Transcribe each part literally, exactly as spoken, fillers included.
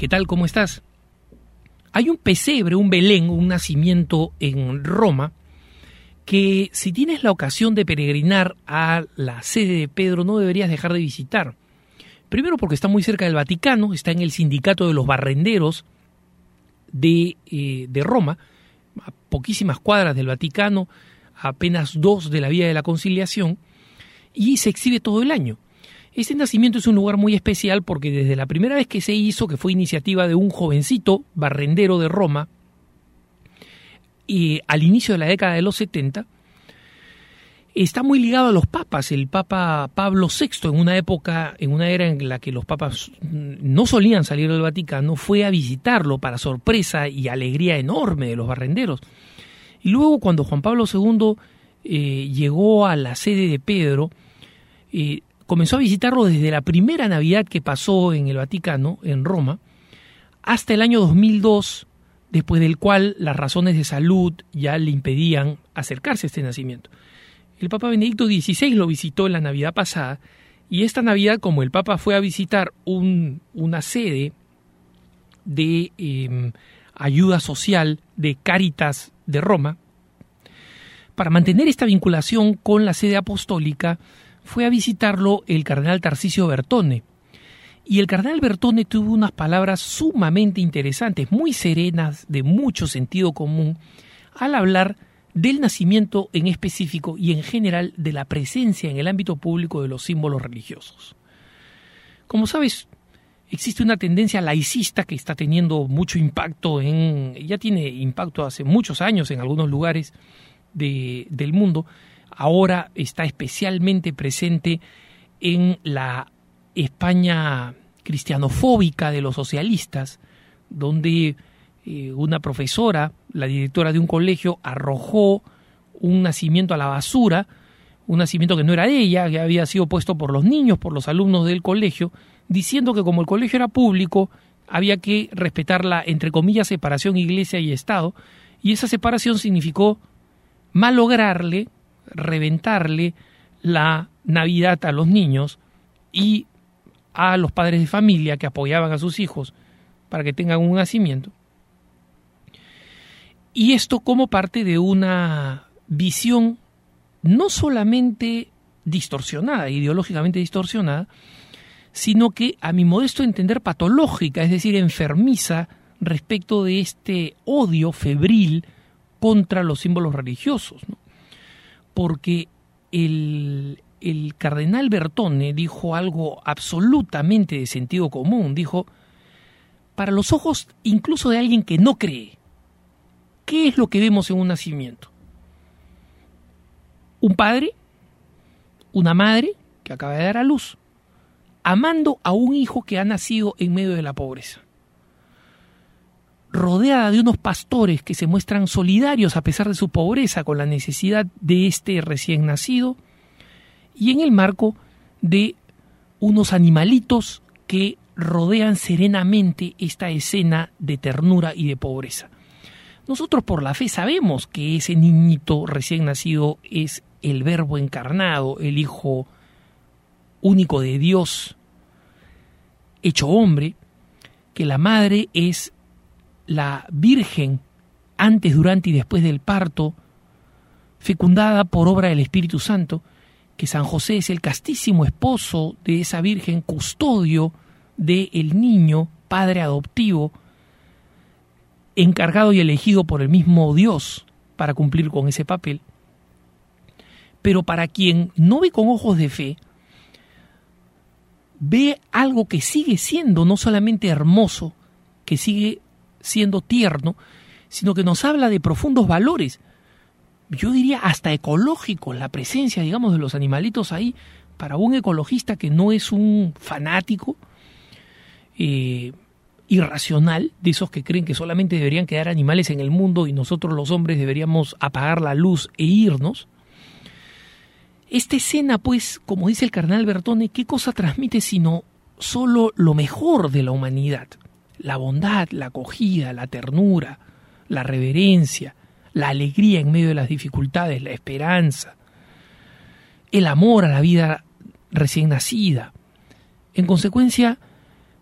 ¿qué tal? ¿Cómo estás? Hay un pesebre, un Belén, un nacimiento en Roma, que si tienes la ocasión de peregrinar a la sede de Pedro no deberías dejar de visitar. Primero porque está muy cerca del Vaticano, está en el sindicato de los barrenderos de, eh, de Roma, a poquísimas cuadras del Vaticano, a apenas dos de la Vía de la Conciliación, y se exhibe todo el año. Este nacimiento es un lugar muy especial porque desde la primera vez que se hizo, que fue iniciativa de un jovencito barrendero de Roma, y al inicio de la década de los setenta, está muy ligado a los papas. El Papa Pablo sexto, en una época, en una era en la que los papas no solían salir del Vaticano, fue a visitarlo para sorpresa y alegría enorme de los barrenderos. Y luego, cuando Juan Pablo segundo eh, llegó a la sede de Pedro, eh, comenzó a visitarlo desde la primera Navidad que pasó en el Vaticano, en Roma, hasta el año dos mil dos, después del cual las razones de salud ya le impedían acercarse a este nacimiento. El Papa Benedicto dieciséis lo visitó en la Navidad pasada, y esta Navidad, como el Papa fue a visitar un, una sede de eh, ayuda social de Cáritas de Roma, para mantener esta vinculación con la sede apostólica, fue a visitarlo el cardenal Tarcisio Bertone. Y el cardenal Bertone tuvo unas palabras sumamente interesantes, muy serenas, de mucho sentido común, al hablar del nacimiento en específico y en general de la presencia en el ámbito público de los símbolos religiosos. Como sabes, existe una tendencia laicista que está teniendo mucho impacto, en, ya tiene impacto hace muchos años en algunos lugares de, del mundo. Ahora está especialmente presente en la España cristianofóbica de los socialistas, donde eh, una profesora, la directora de un colegio, arrojó un nacimiento a la basura, un nacimiento que no era de ella, que había sido puesto por los niños, por los alumnos del colegio, diciendo que como el colegio era público, había que respetar la, entre comillas, separación iglesia y Estado, y esa separación significó malograrle, reventarle la Navidad a los niños y a los padres de familia que apoyaban a sus hijos para que tengan un nacimiento. Y esto como parte de una visión no solamente distorsionada, ideológicamente distorsionada, sino que, a mi modesto entender, patológica, es decir, enfermiza respecto de este odio febril contra los símbolos religiosos, ¿no? Porque el, el cardenal Bertone dijo algo absolutamente de sentido común. Dijo, para los ojos incluso de alguien que no cree, ¿qué es lo que vemos en un nacimiento? Un padre, una madre que acaba de dar a luz, amando a un hijo que ha nacido en medio de la pobreza, rodeada de unos pastores que se muestran solidarios a pesar de su pobreza con la necesidad de este recién nacido, y en el marco de unos animalitos que rodean serenamente esta escena de ternura y de pobreza. Nosotros por la fe sabemos que ese niñito recién nacido es el Verbo encarnado, el Hijo único de Dios, hecho hombre, que la madre es la Virgen antes, durante y después del parto, fecundada por obra del Espíritu Santo, que San José es el castísimo esposo de esa Virgen, custodio del niño, padre adoptivo, encargado y elegido por el mismo Dios para cumplir con ese papel. Pero para quien no ve con ojos de fe, ve algo que sigue siendo no solamente hermoso, que sigue siendo tierno, sino que nos habla de profundos valores, yo diría hasta ecológicos, la presencia, digamos, de los animalitos ahí, para un ecologista que no es un fanático eh, irracional, de esos que creen que solamente deberían quedar animales en el mundo y nosotros los hombres deberíamos apagar la luz e irnos. Esta escena, pues, como dice el cardenal Bertone, ¿qué cosa transmite sino solo lo mejor de la humanidad? La bondad, la acogida, la ternura, la reverencia, la alegría en medio de las dificultades, la esperanza, el amor a la vida recién nacida. En consecuencia,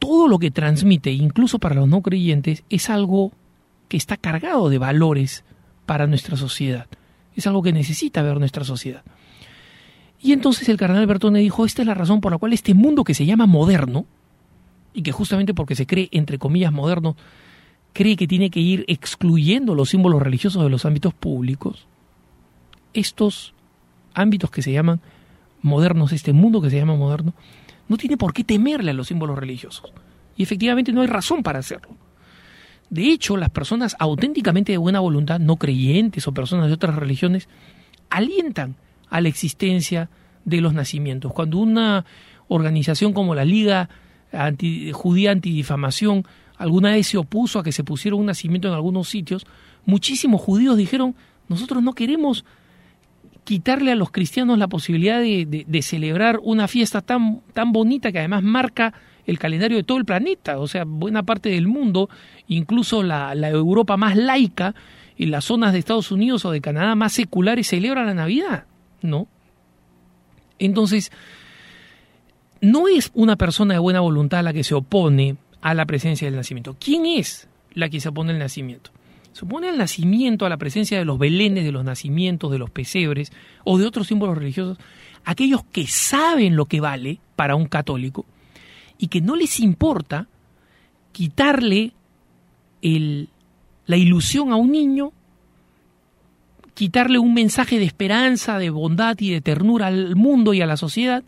todo lo que transmite, incluso para los no creyentes, es algo que está cargado de valores para nuestra sociedad. Es algo que necesita ver nuestra sociedad. Y entonces el cardenal Bertone dijo, esta es la razón por la cual este mundo que se llama moderno, y que justamente porque se cree, entre comillas, moderno, cree que tiene que ir excluyendo los símbolos religiosos de los ámbitos públicos, estos ámbitos que se llaman modernos, este mundo que se llama moderno, no tiene por qué temerle a los símbolos religiosos. Y efectivamente no hay razón para hacerlo. De hecho, las personas auténticamente de buena voluntad, no creyentes o personas de otras religiones, alientan a la existencia de los nacimientos. Cuando una organización como la Liga Anti, Judía Antidifamación alguna vez se opuso a que se pusiera un nacimiento en algunos sitios, muchísimos judíos dijeron, nosotros no queremos quitarle a los cristianos la posibilidad de, de, de celebrar una fiesta tan, tan bonita que además marca el calendario de todo el planeta, o sea, buena parte del mundo, incluso la, la Europa más laica y las zonas de Estados Unidos o de Canadá más seculares celebran la Navidad, ¿no? Entonces, no es una persona de buena voluntad la que se opone a la presencia del nacimiento. ¿Quién es la que se opone al nacimiento? Se opone al nacimiento, a la presencia de los belenes, de los nacimientos, de los pesebres o de otros símbolos religiosos, aquellos que saben lo que vale para un católico y que no les importa quitarle el, la ilusión a un niño, quitarle un mensaje de esperanza, de bondad y de ternura al mundo y a la sociedad.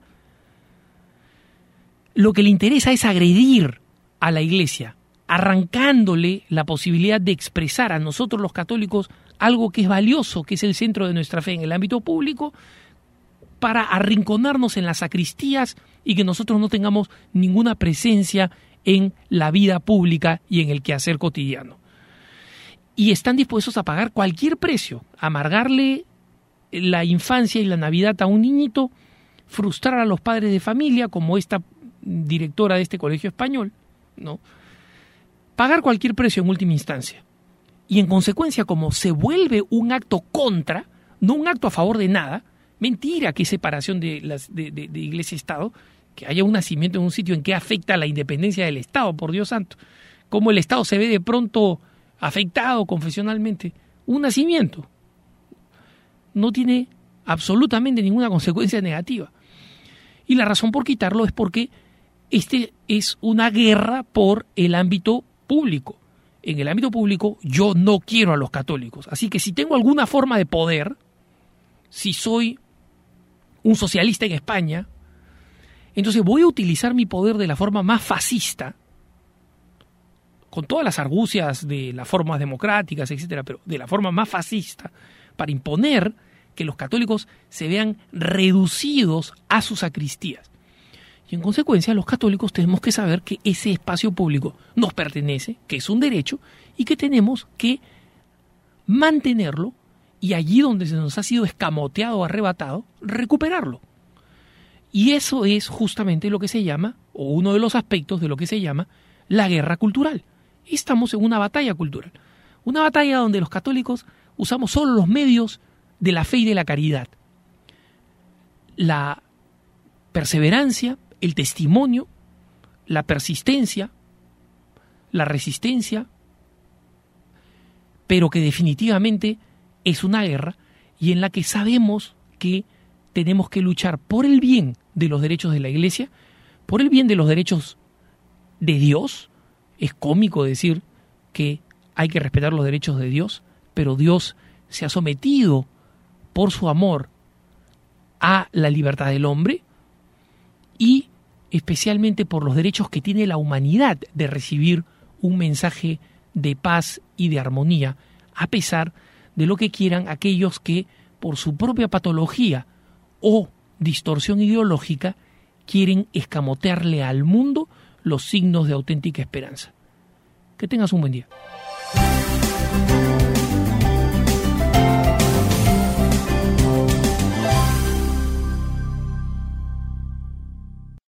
Lo que le interesa es agredir a la Iglesia, arrancándole la posibilidad de expresar a nosotros los católicos algo que es valioso, que es el centro de nuestra fe en el ámbito público, para arrinconarnos en las sacristías y que nosotros no tengamos ninguna presencia en la vida pública y en el quehacer cotidiano. Y están dispuestos a pagar cualquier precio, amargarle la infancia y la Navidad a un niñito, frustrar a los padres de familia, como esta directora de este colegio español, ¿no? Pagar cualquier precio en última instancia. Y en consecuencia, como se vuelve un acto contra, no un acto a favor de nada, mentira que separación de, las, de, de, de Iglesia y Estado, que haya un nacimiento en un sitio en que afecta a la independencia del Estado, por Dios santo. Cómo el Estado se ve de pronto afectado confesionalmente. Un nacimiento no tiene absolutamente ninguna consecuencia negativa. Y la razón por quitarlo es porque este es una guerra por el ámbito público. En el ámbito público yo no quiero a los católicos. Así que si tengo alguna forma de poder, si soy un socialista en España, entonces voy a utilizar mi poder de la forma más fascista, con todas las argucias de las formas democráticas, etcétera, pero de la forma más fascista, para imponer que los católicos se vean reducidos a sus sacristías. Y en consecuencia, los católicos tenemos que saber que ese espacio público nos pertenece, que es un derecho, y que tenemos que mantenerlo, y allí donde se nos ha sido escamoteado o arrebatado, recuperarlo. Y eso es justamente lo que se llama, o uno de los aspectos de lo que se llama, la guerra cultural. Estamos en una batalla cultural. Una batalla donde los católicos usamos solo los medios de la fe y de la caridad. La perseverancia, el testimonio, la persistencia, la resistencia, pero que definitivamente es una guerra y en la que sabemos que tenemos que luchar por el bien de los derechos de la Iglesia, por el bien de los derechos de Dios. Es cómico decir que hay que respetar los derechos de Dios, pero Dios se ha sometido por su amor a la libertad del hombre y especialmente por los derechos que tiene la humanidad de recibir un mensaje de paz y de armonía, a pesar de lo que quieran aquellos que, por su propia patología o distorsión ideológica, quieren escamotearle al mundo los signos de auténtica esperanza. Que tengas un buen día.